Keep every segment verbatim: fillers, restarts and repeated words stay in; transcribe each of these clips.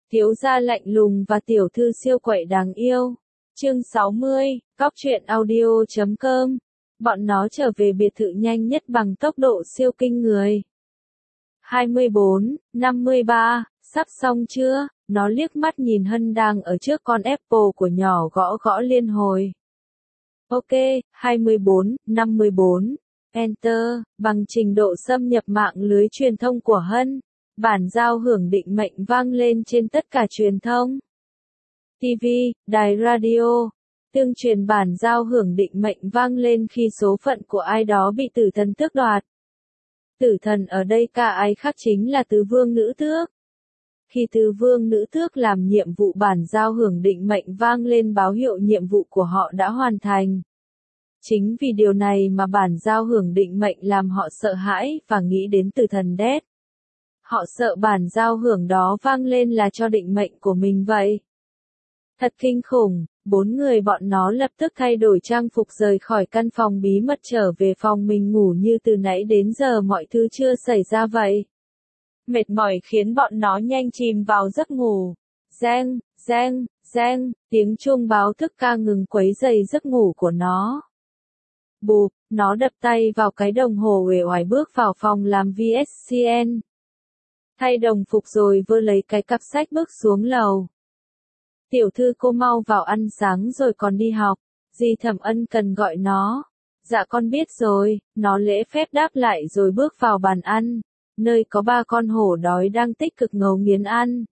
Thiếu gia lạnh lùng và tiểu thư siêu quậy đáng yêu. Chương sáu mươi, Góc truyện audio chấm com. Bọn nó trở về biệt thự nhanh nhất bằng tốc độ siêu kinh người. hai mươi bốn, năm mươi ba, sắp xong chưa? Nó liếc mắt nhìn Hân đang ở trước con Apple của nhỏ gõ gõ liên hồi. Ok, hai mươi bốn, năm mươi bốn. Enter, bằng trình độ xâm nhập mạng lưới truyền thông của Hân. Bản giao hưởng định mệnh vang lên trên tất cả truyền thông. ti vi, đài radio. Tương truyền bản giao hưởng định mệnh vang lên khi số phận của ai đó bị tử thần tước đoạt. Tử thần ở đây cả ai khác chính là tứ vương nữ tước. Khi tứ vương nữ tước làm nhiệm vụ bản giao hưởng định mệnh vang lên báo hiệu nhiệm vụ của họ đã hoàn thành. Chính vì điều này mà bản giao hưởng định mệnh làm họ sợ hãi và nghĩ đến tử thần Death. Họ sợ bản giao hưởng đó vang lên là cho định mệnh của mình vậy. Thật kinh khủng, bốn người bọn nó lập tức thay đổi trang phục rời khỏi căn phòng bí mật trở về phòng mình ngủ như từ nãy đến giờ mọi thứ chưa xảy ra vậy. Mệt mỏi khiến bọn nó nhanh chìm vào giấc ngủ. Reng, reng, reng, tiếng chuông báo thức ca ngừng quấy rầy giấc ngủ của nó. Bụp, nó đập tay vào cái đồng hồ uể oải bước vào phòng làm vê ét xê en. Thay đồng phục rồi vơ lấy cái cặp sách bước xuống lầu. Tiểu thư cô mau vào ăn sáng rồi còn đi học. Dì Thẩm Ân cần gọi nó. Dạ con biết rồi, nó lễ phép đáp lại rồi bước vào bàn ăn, nơi có ba con hổ đói đang tích cực ngấu nghiến ăn.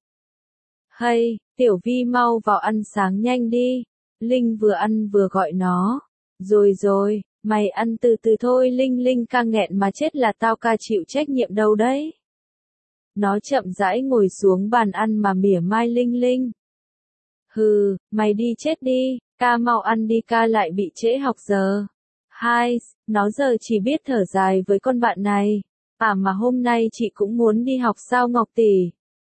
Hay, Tiểu Vi mau vào ăn sáng nhanh đi. Linh vừa ăn vừa gọi nó. Rồi rồi, mày ăn từ từ thôi. Linh Linh ca nghẹn mà chết là tao ca chịu trách nhiệm đâu đấy. Nó chậm rãi ngồi xuống bàn ăn mà mỉa mai Linh Linh. Hừ, mày đi chết đi, ca mau ăn đi ca lại bị trễ học giờ. Hai, nó giờ chỉ biết thở dài với con bạn này. À mà hôm nay chị cũng muốn đi học sao Ngọc tỷ?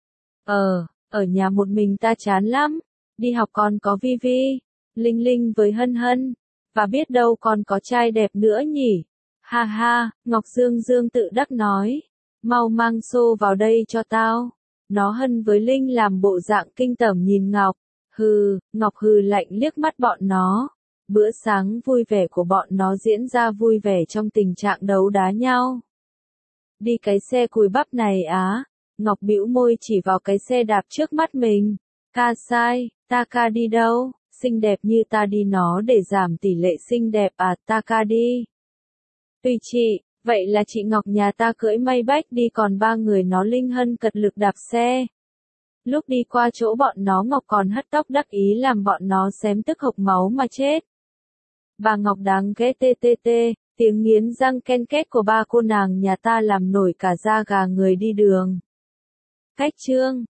Ờ, ở nhà một mình ta chán lắm. Đi học còn có Vi Vi, Linh Linh với Hân Hân. Và biết đâu còn có trai đẹp nữa nhỉ? Ha ha, Ngọc Dương Dương tự đắc nói. Mau mang xô vào đây cho tao. Nó Hân với Linh làm bộ dạng kinh tởm nhìn Ngọc. Hừ, Ngọc hừ lạnh liếc mắt bọn nó. Bữa sáng vui vẻ của bọn nó diễn ra vui vẻ trong tình trạng đấu đá nhau. Đi cái xe cùi bắp này á. Ngọc bĩu môi chỉ vào cái xe đạp trước mắt mình. Ca sai, ta ca đi đâu? Xinh đẹp như ta đi nó để giảm tỷ lệ xinh đẹp à, ta ca đi. Tùy chị, vậy là chị Ngọc nhà ta cưỡi Maybach đi còn ba người nó Linh Hân cật lực đạp xe. Lúc đi qua chỗ bọn nó Ngọc còn hất tóc đắc ý làm bọn nó xém tức hộc máu mà chết. Bà Ngọc đáng ghét tê tê tê, tiếng nghiến răng ken két của ba cô nàng nhà ta làm nổi cả da gà người đi đường. Cách chương,